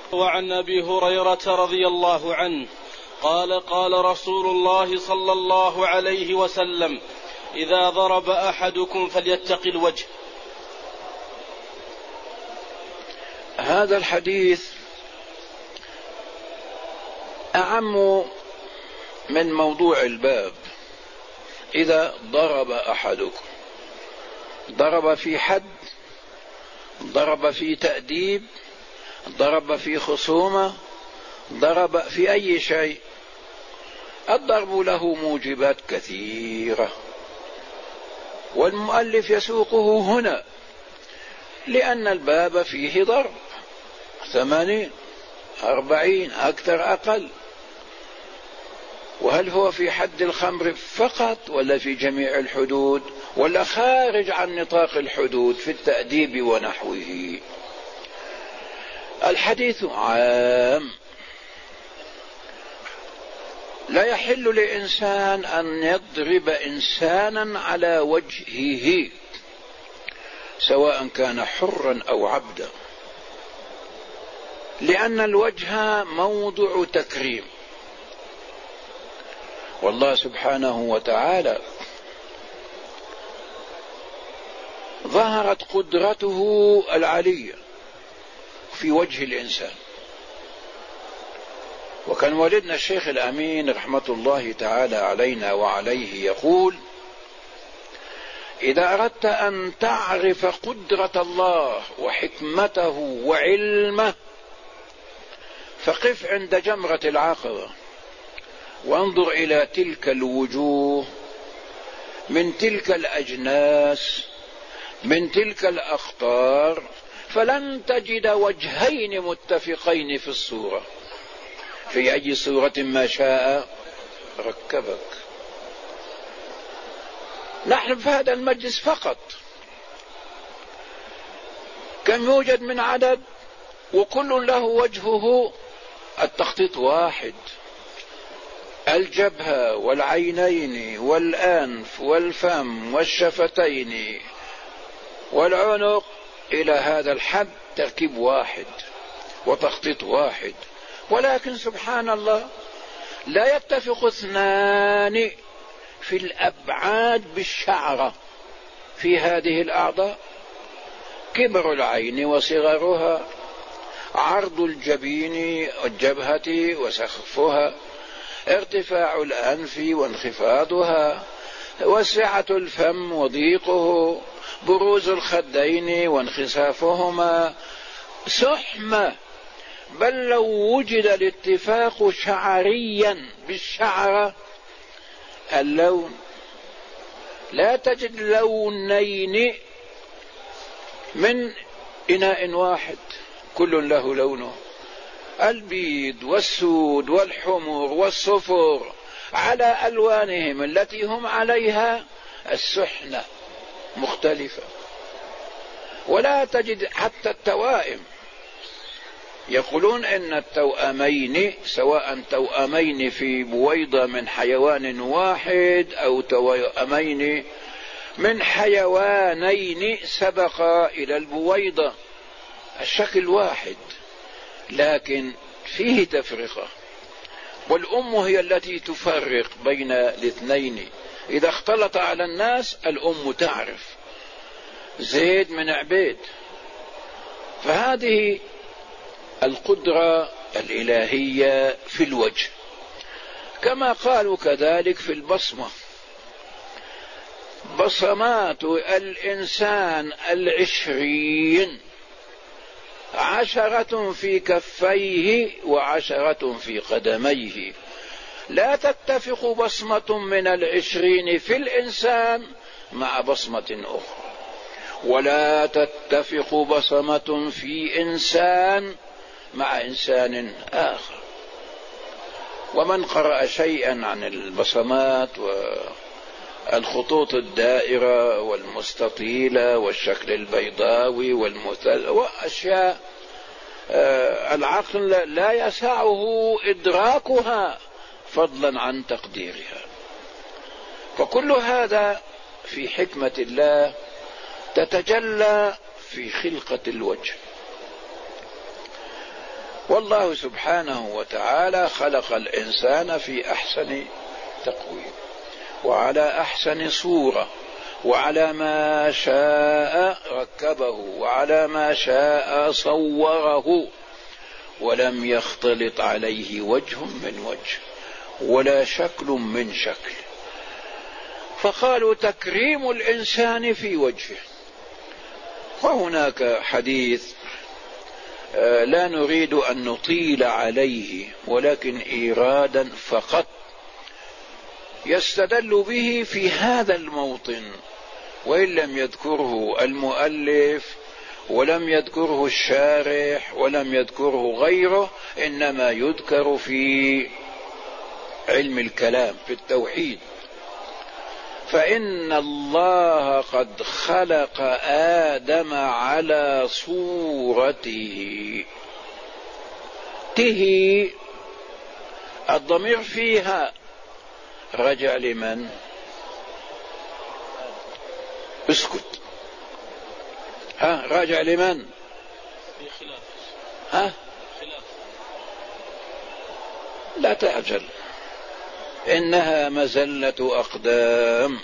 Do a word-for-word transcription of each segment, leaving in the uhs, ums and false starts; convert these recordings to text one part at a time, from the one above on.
وعن أبي هريرة رضي الله عنه قال قال رسول الله صلى الله عليه وسلم: إذا ضرب أحدكم فليتق الوجه. هذا الحديث أعم من موضوع الباب. إذا ضرب أحدكم، ضرب في حد، ضرب في تأديب، ضرب في خصومة، ضرب في أي شيء. الضرب له موجبات كثيرة، والمؤلف يسوقه هنا لأن الباب فيه ضرب ثمانين أربعين أكثر أقل. وهل هو في حد الخمر فقط ولا في جميع الحدود ولا خارج عن نطاق الحدود في التأديب ونحوه؟ الحديث عام. لا يحل لإنسان أن يضرب إنسانا على وجهه سواء كان حرا أو عبدا، لأن الوجه موضع تكريم، والله سبحانه وتعالى ظهرت قدرته العلية في وجه الإنسان. وكان والدنا الشيخ الأمين رحمة الله تعالى علينا وعليه يقول: إذا أردت أن تعرف قدرة الله وحكمته وعلمه فقف عند جمرة العقبة وانظر إلى تلك الوجوه من تلك الأجناس من تلك الأخطار، فلن تجد وجهين متفقين في الصورة، في أي صورة ما شاء ركبك. نحن في هذا المجلس فقط كم يوجد من عدد، وكل له وجهه التخطيط واحد: الجبهة والعينين والأنف والفم والشفتين والعنق، إلى هذا الحد تركيب واحد وتخطيط واحد. ولكن سبحان الله لا يتفق اثنان في الأبعاد بالشعرة في هذه الأعضاء: كبر العين وصغرها، عرض الجبين والجبهة وسخفها، ارتفاع الأنف وانخفاضها، وسعة الفم وضيقه، بروز الخدين وانخسافهما، سحمة. بل لو وجد الاتفاق شعريا بالشعرة اللون، لا تجد لونين من إناء واحد كل له لونه. البيض والسود والحمر والصفر على ألوانهم التي هم عليها السحنة مختلفة. ولا تجد حتى التوائم، يقولون إن التوأمين سواء توأمين في بويضة من حيوان واحد أو توأمين من حيوانين سبقا إلى البويضة، الشكل واحد لكن فيه تفرقة، والأم هي التي تفرق بين الاثنين. إذا اختلط على الناس الأم تعرف زيد من عبيد. فهذه القدرة الإلهية في الوجه. كما قالوا كذلك في البصمة: بصمات الإنسان العشرين عشرة في كفيه وعشرة في قدميه، لا تتفق بصمة من العشرين في الإنسان مع بصمة أخرى، ولا تتفق بصمة في إنسان مع إنسان آخر. ومن قرأ شيئا عن البصمات والخطوط الدائرة والمستطيلة والشكل البيضاوي والمثلث وأشياء العقل لا يسعه إدراكها فضلا عن تقديرها، فكل هذا في حكمة الله تتجلى في خلقة الوجه. والله سبحانه وتعالى خلق الإنسان في أحسن تقويم وعلى أحسن صورة، وعلى ما شاء ركبه، وعلى ما شاء صوره، ولم يختلط عليه وجه من وجه ولا شكل من شكل. فقالوا تكريم الإنسان في وجهه. وهناك حديث لا نريد أن نطيل عليه ولكن إيرادا فقط يستدل به في هذا الموطن، وإن لم يذكره المؤلف ولم يذكره الشارح ولم يذكره غيره، إنما يذكر في علم الكلام في التوحيد. فإن الله قد خلق آدم على صورته. ته الضمير فيها رجع لمن؟ اسكت. ها راجع لمن؟ ها لا تعجل، إنها مزلة أقدام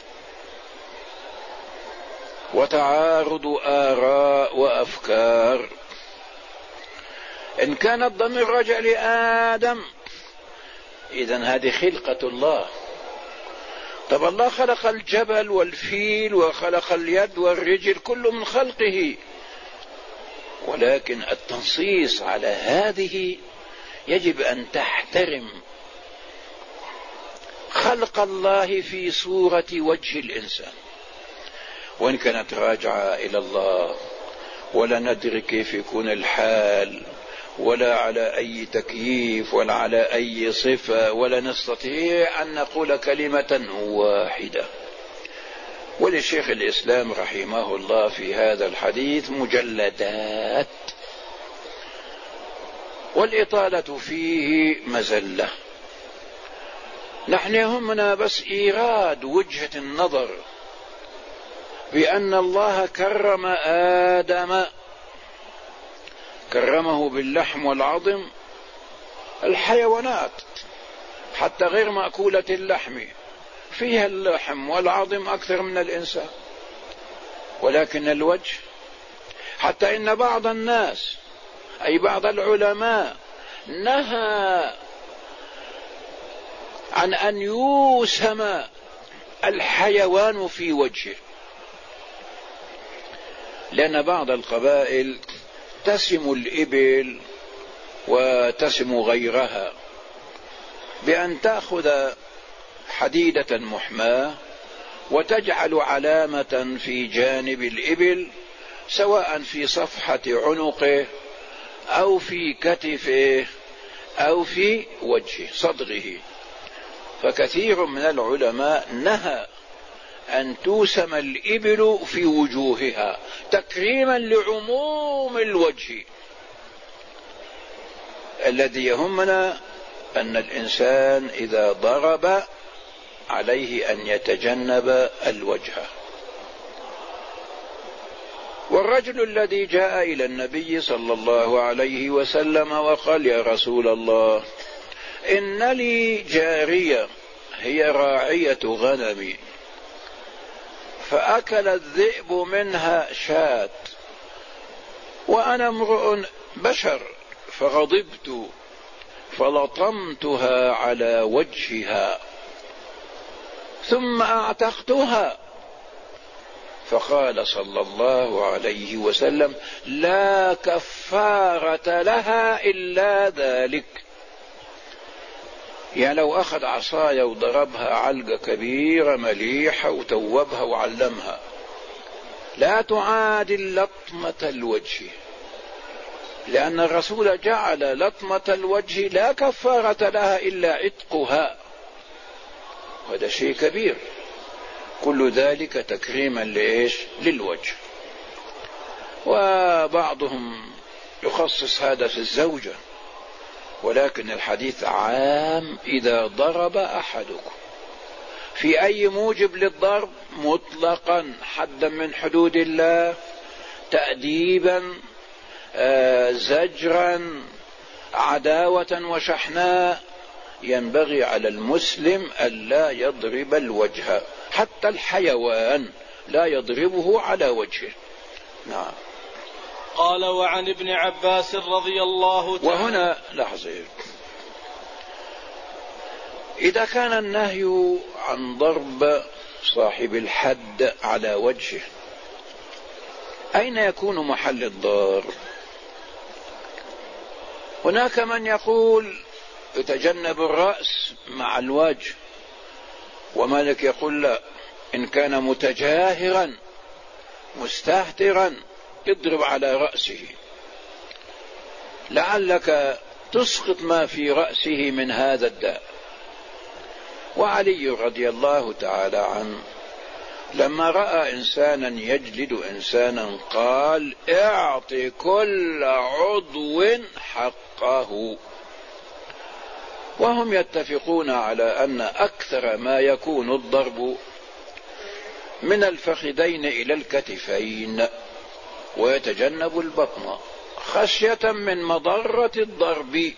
وتعارض آراء وأفكار. إن كان الضمير رجع لآدم إذن هذه خلقة الله. طب الله خلق الجبل والفيل وخلق اليد والرجل كله من خلقه، ولكن التنصيص على هذه يجب أن تحترم خلق الله في صورة وجه الإنسان. وإن كانت راجعة إلى الله ولا ندري كيف يكون الحال ولا على أي تكييف ولا على أي صفة، ولا نستطيع أن نقول كلمة واحدة. ولشيخ الإسلام رحمه الله في هذا الحديث مجلدات، والإطالة فيه مزلة. نحن يهمنا بس إيراد وجهة النظر بأن الله كرم آدم، كرمه باللحم والعظم. الحيوانات حتى غير مأكولة اللحم فيها اللحم والعظم أكثر من الإنسان، ولكن الوجه، حتى إن بعض الناس أي بعض العلماء نهى عن أن يوسم الحيوان في وجهه، لأن بعض القبائل تسم الإبل وتسم غيرها بأن تأخذ حديدة محماة وتجعل علامة في جانب الإبل، سواء في صفحة عنقه أو في كتفه أو في وجه صدره. فكثير من العلماء نهى أن توسم الإبل في وجوهها تكريما لعموم الوجه. الذي يهمنا أن الإنسان إذا ضرب عليه أن يتجنب الوجه. والرجل الذي جاء إلى النبي صلى الله عليه وسلم وقال: يا رسول الله، إن لي جارية هي راعية غنمي، فأكل الذئب منها شاة، وأنا امرؤ بشر فغضبت فلطمتها على وجهها ثم أعتقتها. فقال صلى الله عليه وسلم: لا كفارة لها إلا ذلك. يعني لو أخذ عصاية وضربها علقة كبيرة مليحة وتوبها وعلمها لا تعادل لطمة الوجه، لأن الرسول جعل لطمة الوجه لا كفارة لها إلا عتقها، وهذا شيء كبير. كل ذلك تكريما لإيش؟ للوجه. وبعضهم يخصص هذا في الزوجة، ولكن الحديث عام إذا ضرب أحدكم في أي موجب للضرب مطلقا، حدا من حدود الله، تأديبا، آه زجرا، عداوة وشحناء ينبغي على المسلم ألا يضرب الوجه، حتى الحيوان لا يضربه على وجهه. نعم. قال وعن ابن عباس رضي الله تعالى. وهنا لحظة، إذا كان النهي عن ضرب صاحب الحد على وجهه، أين يكون محل الضرب؟ هناك من يقول يتجنب الرأس مع الوجه، ومالك يقول لا، إن كان متجاهرا مستهترا اضرب على رأسه لعلك تسقط ما في رأسه من هذا الداء. وعلي رضي الله تعالى عنه لما رأى إنسانا يجلد إنسانا قال اعط كل عضو حقه. وهم يتفقون على أن أكثر ما يكون الضرب من الفخذين إلى الكتفين، ويتجنب البطن خشية من مضرة الضرب،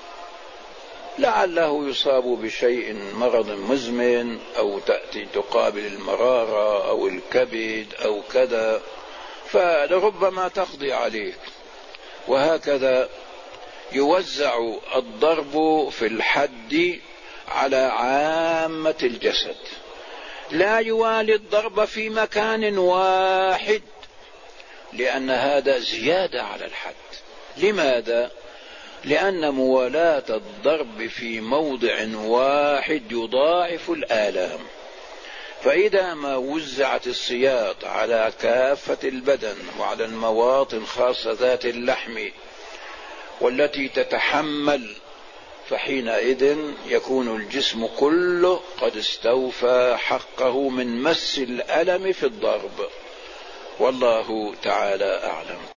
لعله يصاب بشيء مرض مزمن أو تأتي تقابل المرارة أو الكبد أو كذا، فلربما تقضي عليه. وهكذا يوزع الضرب في الحد على عامة الجسد، لا يوالي الضرب في مكان واحد، لأن هذا زيادة على الحد. لماذا؟ لأن موالاة الضرب في موضع واحد يضاعف الآلام، فإذا ما وزعت السياط على كافة البدن وعلى المواطن خاصة ذات اللحم والتي تتحمل، فحينئذ يكون الجسم كله قد استوفى حقه من مس الألم في الضرب. والله تعالى أعلم.